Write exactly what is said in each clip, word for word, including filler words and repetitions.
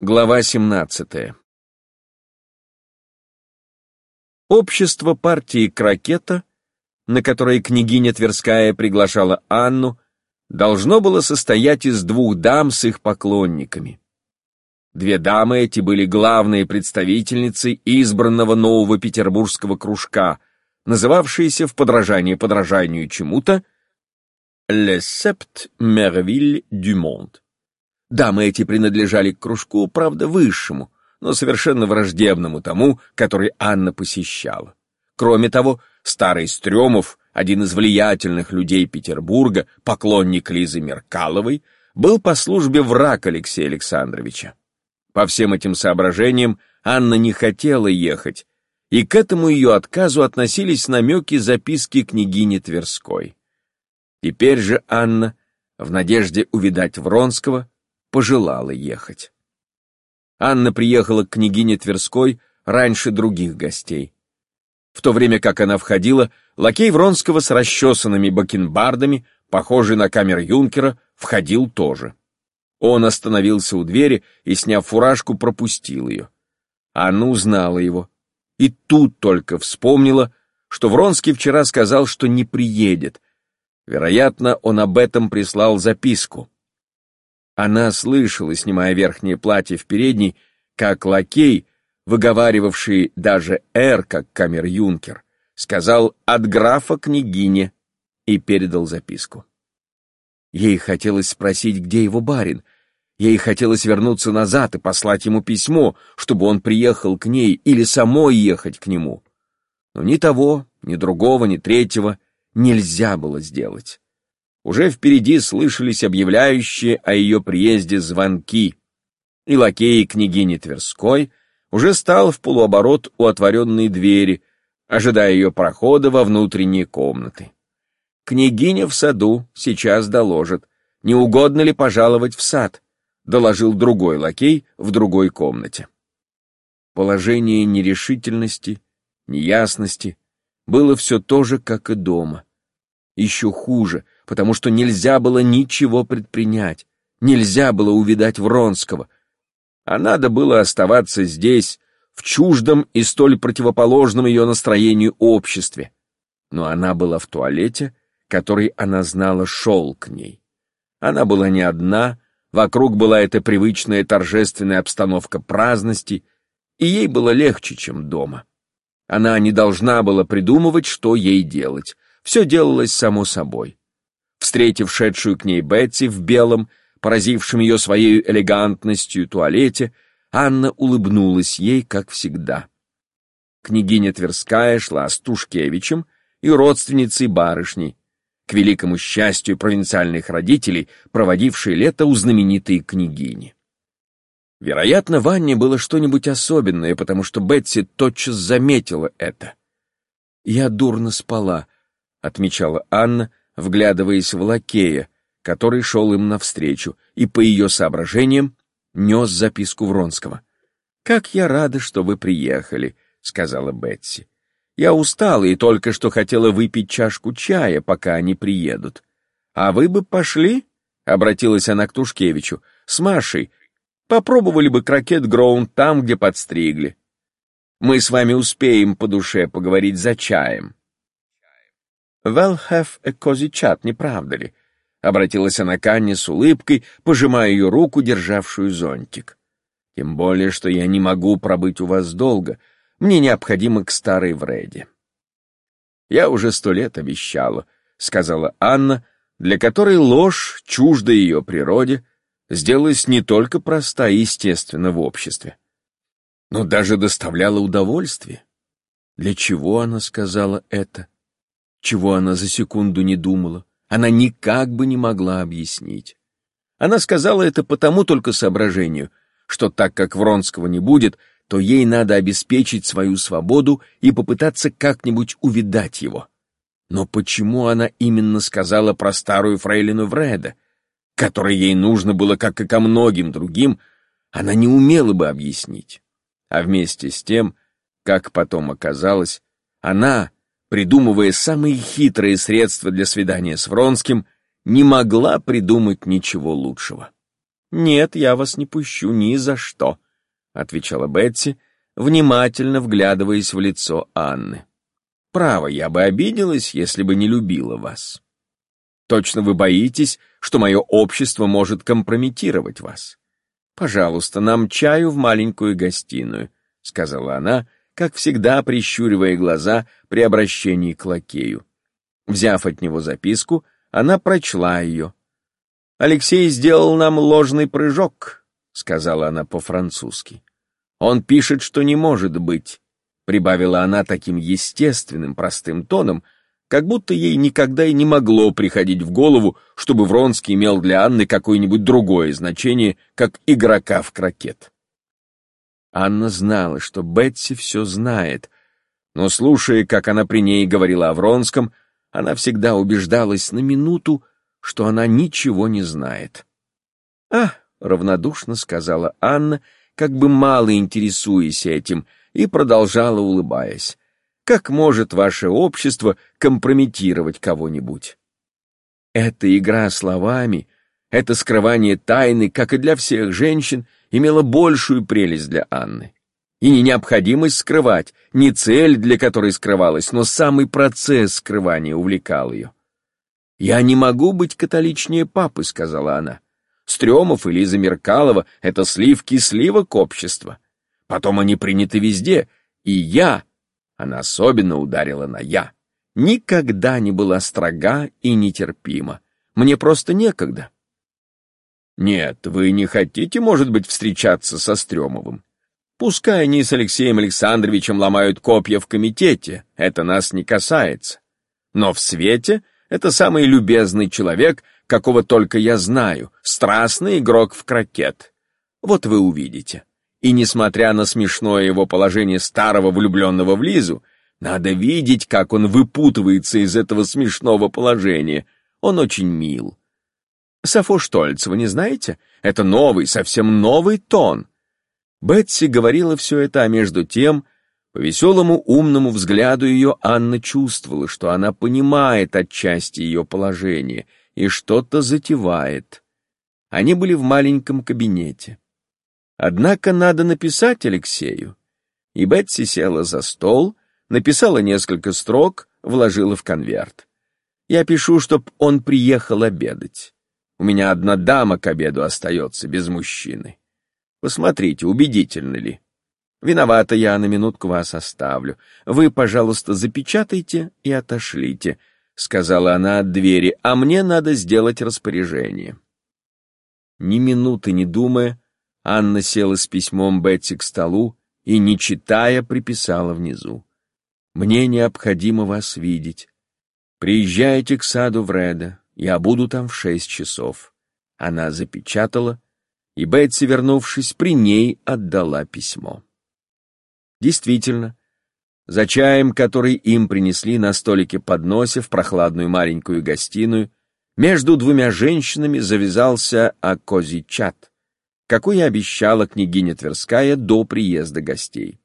Глава семнадцатая. Общество партии «Крокета», на которое княгиня Тверская приглашала Анну, должно было состоять из двух дам с их поклонниками. Две дамы эти были главные представительницы избранного нового петербургского кружка, называвшиеся в подражании подражанию чему-то «Les Sept Merveilles du Monde». Дамы эти принадлежали к кружку, правда, высшему, но совершенно враждебному тому, который Анна посещала. Кроме того, старый Стрёмов, один из влиятельных людей Петербурга, поклонник Лизы Меркаловой, был по службе враг Алексея Александровича. По всем этим соображениям Анна не хотела ехать, и к этому ее отказу относились намеки записки княгини Тверской. Теперь же Анна, в надежде увидать Вронского, пожелала ехать. Анна приехала к княгине Тверской раньше других гостей. В то время как она входила, лакей Вронского с расчесанными бакенбардами, похожий на камер-юнкера, входил тоже. Он остановился у двери и, сняв фуражку, пропустил ее. Анна узнала его. И тут только вспомнила, что Вронский вчера сказал, что не приедет. Вероятно, он об этом прислал записку. Она слышала, снимая верхнее платье в передней, как лакей, выговаривавший даже «Р», как камер-юнкер, сказал «от графа княгине» и передал записку. Ей хотелось спросить, где его барин. Ей хотелось вернуться назад и послать ему письмо, чтобы он приехал к ней или самой ехать к нему. Но ни того, ни другого, ни третьего нельзя было сделать. Уже впереди слышались объявляющие о ее приезде звонки, и лакей княгини Тверской уже стал в полуоборот у отворенной двери, ожидая ее прохода во внутренние комнаты. «Княгиня в саду, сейчас доложит. Не угодно ли пожаловать в сад?» — доложил другой лакей в другой комнате. Положение нерешительности, неясности было все то же, как и дома. Еще хуже, потому что нельзя было ничего предпринять, нельзя было увидать Вронского, а надо было оставаться здесь, в чуждом и столь противоположном ее настроению обществе. Но она была в туалете, который, она знала, шел к ней. Она была не одна, вокруг была эта привычная торжественная обстановка праздности, и ей было легче, чем дома. Она не должна была придумывать, что ей делать. Все делалось само собой. Встретив шедшую к ней Бетси в белом, поразившем ее своей элегантностью туалете, Анна улыбнулась ей, как всегда. Княгиня Тверская шла с Тушкевичем и родственницей барышней, к великому счастью провинциальных родителей, проводившей лето у знаменитой княгини. Вероятно, в Анне было что-нибудь особенное, потому что Бетси тотчас заметила это. «Я дурно спала», — отмечала Анна, вглядываясь в лакея, который шел им навстречу, и, по ее соображениям, нес записку Вронского. «Как я рада, что вы приехали», — сказала Бетси. «Я устала и только что хотела выпить чашку чая, пока они приедут. А вы бы пошли?» — обратилась она к Тушкевичу. «С Машей. Попробовали бы крокет-гроунд там, где подстригли. Мы с вами успеем по душе поговорить за чаем». «Well have a cozy chat, не правда ли?» — обратилась она к Анне с улыбкой, пожимая ее руку, державшую зонтик. «Тем более, что я не могу пробыть у вас долго. Мне необходимо к старой Вреде». «Я уже сто лет обещала», — сказала Анна, для которой ложь, чужда ее природе, сделалась не только проста и естественна в обществе, но даже доставляла удовольствие. Для чего она сказала это? Чего она за секунду не думала, она никак бы не могла объяснить. Она сказала это по тому только соображению, что так как Вронского не будет, то ей надо обеспечить свою свободу и попытаться как-нибудь увидать его. Но почему она именно сказала про старую фрейлину Вреде, которой ей нужно было, как и ко многим другим, она не умела бы объяснить. А вместе с тем, как потом оказалось, она, придумывая самые хитрые средства для свидания с Вронским, не могла придумать ничего лучшего. «Нет, я вас не пущу ни за что», — отвечала Бетси, внимательно вглядываясь в лицо Анны. «Право, я бы обиделась, если бы не любила вас. Точно вы боитесь, что мое общество может компрометировать вас. Пожалуйста, нам чаю в маленькую гостиную», — сказала она, как всегда прищуривая глаза при обращении к лакею. Взяв от него записку, она прочла ее. «Алексей сделал нам ложный прыжок», — сказала она по-французски. «Он пишет, что не может быть», — прибавила она таким естественным, простым тоном, как будто ей никогда и не могло приходить в голову, чтобы Вронский имел для Анны какое-нибудь другое значение, как игрока в крокет. Анна знала, что Бетси все знает, но, слушая, как она при ней говорила о Вронском, она всегда убеждалась на минуту, что она ничего не знает. «А», — равнодушно сказала Анна, как бы мало интересуясь этим, и продолжала, улыбаясь. «Как может ваше общество компрометировать кого-нибудь?» Эта игра словами, это скрывание тайны, как и для всех женщин, имела большую прелесть для Анны. И не необходимость скрывать, не цель, для которой скрывалась, но самый процесс скрывания увлекал ее. «Я не могу быть католичнее папы», — сказала она. «Стрёмов и Лиза Меркалова — это сливки сливок общества. Потом они приняты везде, и я...» Она особенно ударила на «я». Никогда не была строга и нетерпима. Мне просто некогда. Нет, вы не хотите, может быть, встречаться со Стрёмовым? Пускай они с Алексеем Александровичем ломают копья в комитете, это нас не касается. Но в свете это самый любезный человек, какого только я знаю, страстный игрок в крокет. Вот вы увидите. И несмотря на смешное его положение старого влюбленного в Лизу, надо видеть, как он выпутывается из этого смешного положения. Он очень мил. Сафо Штольц, вы не знаете? Это новый, совсем новый тон. Бетси говорила все это, а между тем, по веселому умному взгляду ее Анна чувствовала, что она понимает отчасти ее положение и что-то затевает. Они были в маленьком кабинете. Однако надо написать Алексею. И Бетси села за стол, написала несколько строк, вложила в конверт. Я пишу, чтоб он приехал обедать. У меня одна дама к обеду остается без мужчины. Посмотрите, убедительно ли. Виновата я, на минутку вас оставлю. Вы, пожалуйста, запечатайте и отошлите, — сказала она от двери, — а мне надо сделать распоряжение. Ни минуты не думая, Анна села с письмом Бетси к столу и, не читая, приписала внизу. «Мне необходимо вас видеть. Приезжайте к саду Вреда, я буду там в шесть часов». Она запечатала, и Бетси, вернувшись, при ней отдала письмо. Действительно, за чаем, который им принесли на столике подносе в прохладную маленькую гостиную, между двумя женщинами завязался акозичат, какой и обещала княгиня Тверская до приезда гостей.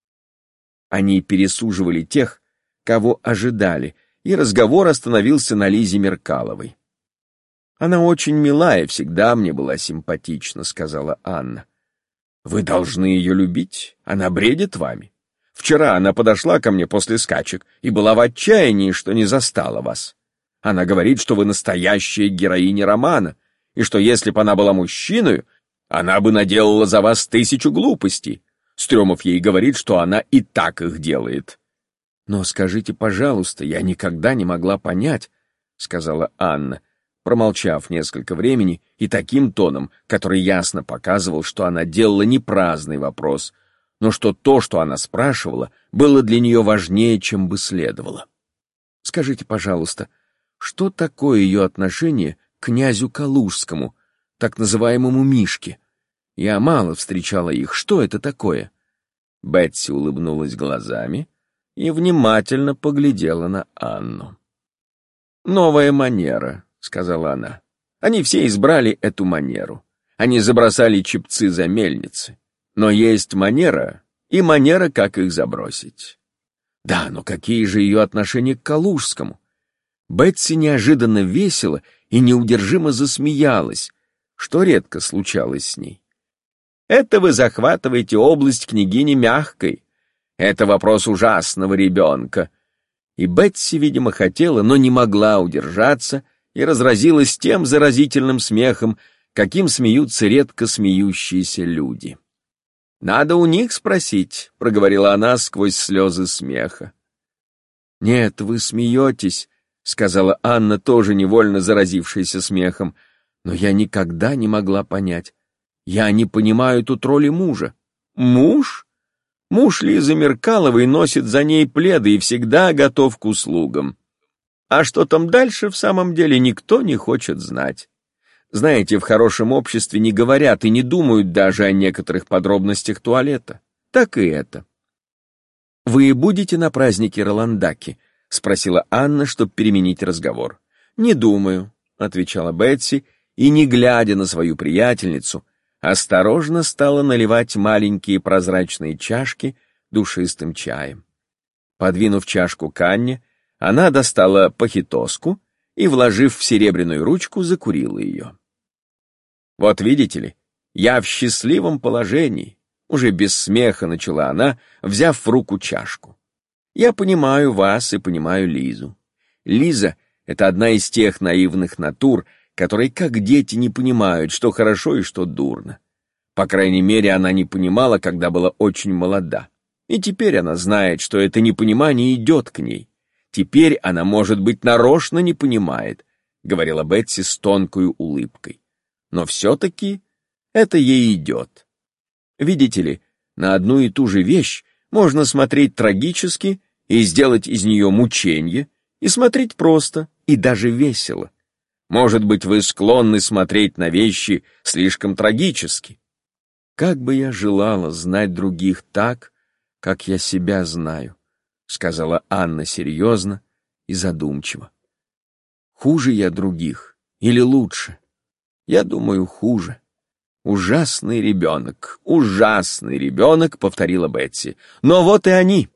Они пересуживали тех, кого ожидали, и разговор остановился на Лизе Меркаловой. «Она очень мила и всегда мне была симпатична», — сказала Анна. «Вы должны ее любить, она бредит вами. Вчера она подошла ко мне после скачек и была в отчаянии, что не застала вас. Она говорит, что вы настоящая героиня романа, и что если бы она была мужчиной, она бы наделала за вас тысячу глупостей. Стрёмов ей говорит, что она и так их делает». «Но скажите, пожалуйста, я никогда не могла понять», — сказала Анна, промолчав несколько времени и таким тоном, который ясно показывал, что она делала не праздный вопрос, но что то, что она спрашивала, было для нее важнее, чем бы следовало. «Скажите, пожалуйста, что такое ее отношение к князю Калужскому, так называемому Мишке? Я мало встречала их. Что это такое?» Бетси улыбнулась глазами и внимательно поглядела на Анну. «Новая манера», — сказала она. «Они все избрали эту манеру. Они забросали чепцы за мельницы. Но есть манера, и манера, как их забросить». «Да, но какие же ее отношения к Калужскому?» Бетси неожиданно весело и неудержимо засмеялась, что редко случалось с ней. «Это вы захватываете область княгини мягкой. Это вопрос ужасного ребенка». И Бетси, видимо, хотела, но не могла удержаться и разразилась тем заразительным смехом, каким смеются редко смеющиеся люди. «Надо у них спросить», — проговорила она сквозь слезы смеха. «Нет, вы смеетесь», — сказала Анна, тоже невольно заразившаяся смехом, «но я никогда не могла понять. Я не понимаю тут роли мужа». «Муж? Муж Лизы Меркаловой носит за ней пледы и всегда готов к услугам. А что там дальше, в самом деле, никто не хочет знать. Знаете, в хорошем обществе не говорят и не думают даже о некоторых подробностях туалета. Так и это». «Вы будете на празднике Роландаки?» — спросила Анна, чтобы переменить разговор. «Не думаю», — отвечала Бетси, и, не глядя на свою приятельницу, осторожно стала наливать маленькие прозрачные чашки душистым чаем. Подвинув чашку к Анне, она достала пахитоску и, вложив в серебряную ручку, закурила ее. «Вот видите ли, я в счастливом положении», — уже без смеха начала она, взяв в руку чашку. «Я понимаю вас и понимаю Лизу. Лиза — это одна из тех наивных натур, которые как дети не понимают, что хорошо и что дурно. По крайней мере, она не понимала, когда была очень молода. И теперь она знает, что это непонимание идет к ней. Теперь она, может быть, нарочно не понимает», — говорила Бетси с тонкой улыбкой. «Но все-таки это ей идет. Видите ли, на одну и ту же вещь можно смотреть трагически и сделать из нее мученье, и смотреть просто, и даже весело. Может быть, вы склонны смотреть на вещи слишком трагически. Как бы я желала знать других так, как я себя знаю», — сказала Анна серьезно и задумчиво. «Хуже я других или лучше? Я думаю, хуже». «Ужасный ребенок, ужасный ребенок», — повторила Бетси. «Но вот и они.